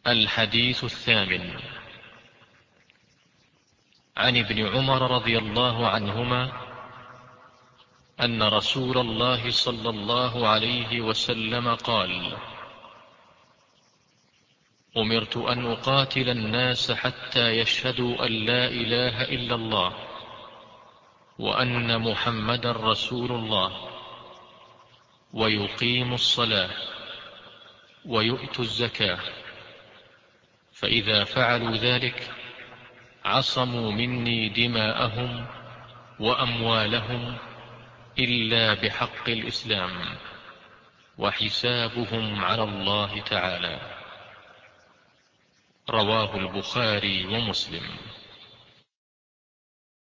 الحديث الثامن. عن ابن عمر رضي الله عنهما أن رسول الله صلى الله عليه وسلم قال: أمرت أن أقاتل الناس حتى يشهدوا أن لا إله إلا الله وأن محمدا رسول الله ويقيموا الصلاة ويؤتوا الزكاة، فإذا فعلوا ذلك عصموا مني دماءهم وأموالهم إلا بحق الإسلام، وحسابهم على الله تعالى. رواه البخاري ومسلم.